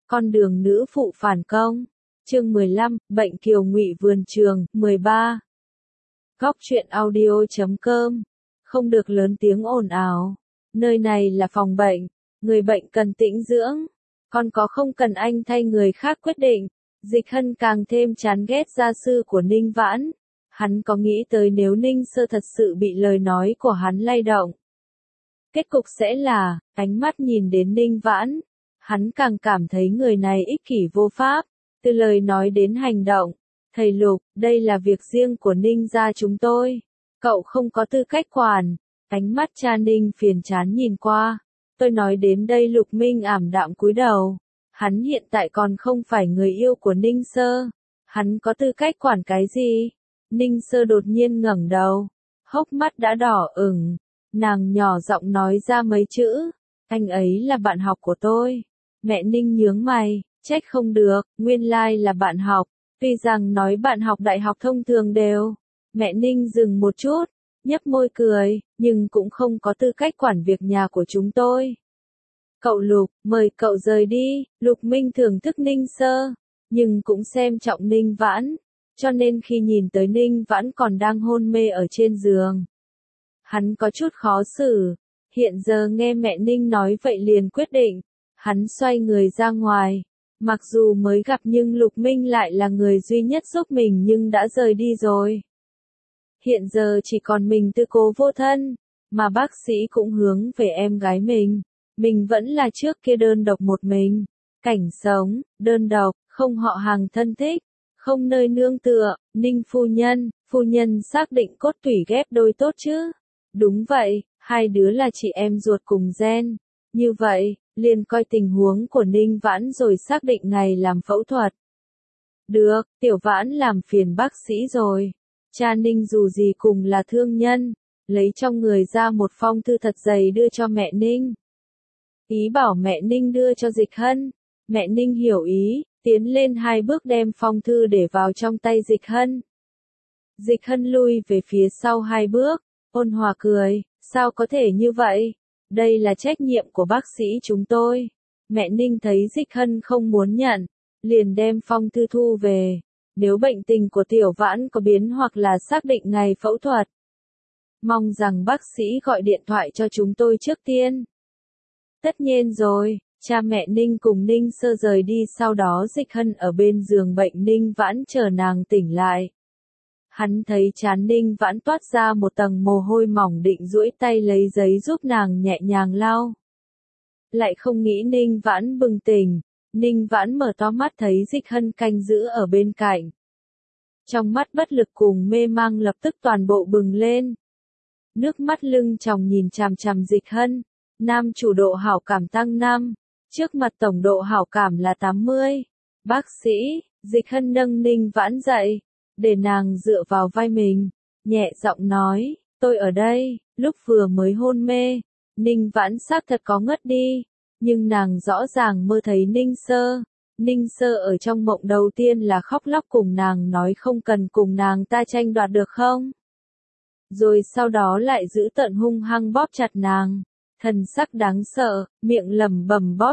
Con đường nữ phụ phản công. Chương 15, bệnh kiều ngụy vườn trường, 13. Góc truyện audio.com. Không được lớn tiếng ồn ào. Nơi này là phòng bệnh, người bệnh cần tĩnh dưỡng. Còn có không cần anh thay người khác quyết định. Dịch Hân càng thêm chán ghét gia sư của Ninh Vãn. Hắn có nghĩ tới nếu Ninh Sơ thật sự bị lời nói của hắn lay động. Kết cục sẽ là, ánh mắt nhìn đến Ninh Vãn. Hắn càng cảm thấy người này ích kỷ vô pháp, từ lời nói đến hành động. Thầy Lục, đây là việc riêng của Ninh gia chúng tôi. Cậu không có tư cách quản. Ánh mắt cha Ninh phiền chán nhìn qua. Tôi nói đến đây Lục Minh ảm đạm cúi đầu. Hắn hiện tại còn không phải người yêu của Ninh Sơ. Hắn có tư cách quản cái gì? Ninh Sơ đột nhiên ngẩng đầu. Hốc mắt đã đỏ ửng. Nàng nhỏ giọng nói ra mấy chữ. Anh ấy là bạn học của tôi. Mẹ Ninh nhướng mày, trách không được, nguyên lai là bạn học. Tuy rằng nói bạn học đại học thông thường đều. Mẹ Ninh dừng một chút, nhếch môi cười, nhưng cũng không có tư cách quản việc nhà của chúng tôi. Cậu Lục, mời cậu rời đi. Lục Minh thưởng thức Ninh Sơ, nhưng cũng xem trọng Ninh Vãn, cho nên khi nhìn tới Ninh Vãn còn đang hôn mê ở trên giường, hắn có chút khó xử. Hiện giờ nghe mẹ Ninh nói vậy liền quyết định, hắn xoay người ra ngoài. Mặc dù mới gặp nhưng Lục Minh lại là người duy nhất giúp mình nhưng đã rời đi rồi. Hiện giờ chỉ còn mình tư cố vô thân, mà bác sĩ cũng hướng về em gái mình. Mình vẫn là trước kia đơn độc một mình. Cảnh sống, đơn độc, không họ hàng thân thích, không nơi nương tựa. Ninh phu nhân xác định cốt tủy ghép đôi tốt chứ? Đúng vậy, hai đứa là chị em ruột cùng gen. Như vậy, liền coi tình huống của Ninh Vãn rồi xác định ngày làm phẫu thuật. Được, Tiểu Vãn làm phiền bác sĩ rồi. Cha Ninh dù gì cùng là thương nhân, lấy trong người ra một phong thư thật dày đưa cho mẹ Ninh. Ý bảo mẹ Ninh đưa cho Dịch Hân. Mẹ Ninh hiểu ý, tiến lên 2 bước đem phong thư để vào trong tay Dịch Hân. Dịch Hân lui về phía sau 2 bước, ôn hòa cười, sao có thể như vậy? Đây là trách nhiệm của bác sĩ chúng tôi. Mẹ Ninh thấy Dịch Hân không muốn nhận, liền đem phong thư thu về. Nếu bệnh tình của Tiểu Vãn có biến hoặc là xác định ngày phẫu thuật, mong rằng bác sĩ gọi điện thoại cho chúng tôi trước tiên. Tất nhiên rồi, cha mẹ Ninh cùng Ninh Sơ rời đi, sau đó Dịch Hân ở bên giường bệnh Ninh Vãn chờ nàng tỉnh lại. Hắn thấy trán Ninh Vãn toát ra một tầng mồ hôi mỏng, định duỗi tay lấy giấy giúp nàng nhẹ nhàng lau. Lại không nghĩ Ninh Vãn bừng tỉnh. Ninh Vãn mở to mắt thấy Dịch Hân canh giữ ở bên cạnh. Trong mắt bất lực cùng mê mang lập tức toàn bộ bừng lên. Nước mắt lưng tròng nhìn chằm chằm Dịch Hân. Nam chủ độ hảo cảm tăng 5. Trước mặt tổng độ hảo cảm là 80. Bác sĩ, Dịch Hân nâng Ninh Vãn dậy, để nàng dựa vào vai mình, nhẹ giọng nói, tôi ở đây. Lúc vừa mới hôn mê, Ninh Vãn xác thật có ngất đi, nhưng nàng rõ ràng mơ thấy Ninh Sơ. Ninh Sơ ở trong mộng đầu tiên là khóc lóc cùng nàng nói không cần cùng nàng ta tranh đoạt được không? Rồi sau đó lại giữ tợn hung hăng bóp chặt nàng, thần sắc đáng sợ, miệng lẩm bẩm bóp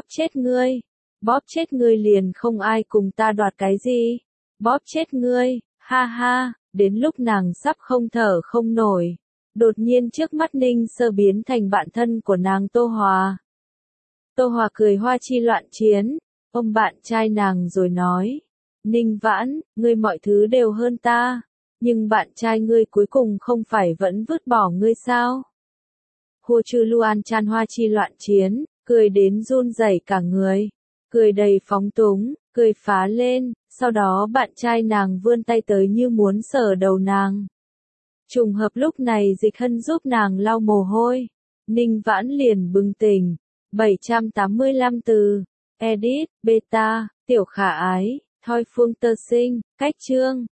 chết ngươi liền không ai cùng ta đoạt cái gì, bóp chết ngươi, ha ha. Đến lúc nàng sắp không thở không nổi, đột nhiên trước mắt Ninh Sơ biến thành bạn thân của nàng Tô Hòa. Tô Hòa cười hoa chi loạn chiến, ôm bạn trai nàng rồi nói, Ninh Vãn, ngươi mọi thứ đều hơn ta, nhưng bạn trai ngươi cuối cùng không phải vẫn vứt bỏ ngươi sao? Hô Chư Luan Chan hoa chi loạn chiến, cười đến run rẩy cả người, cười đầy phóng túng, cười phá lên, sau đó bạn trai nàng vươn tay tới như muốn sờ đầu nàng. Trùng hợp lúc này Dịch Hân giúp nàng lau mồ hôi, Ninh Vãn liền bừng tỉnh. 785 từ, edit, beta, tiểu khả ái, thoi phương tơ sinh, cách chương.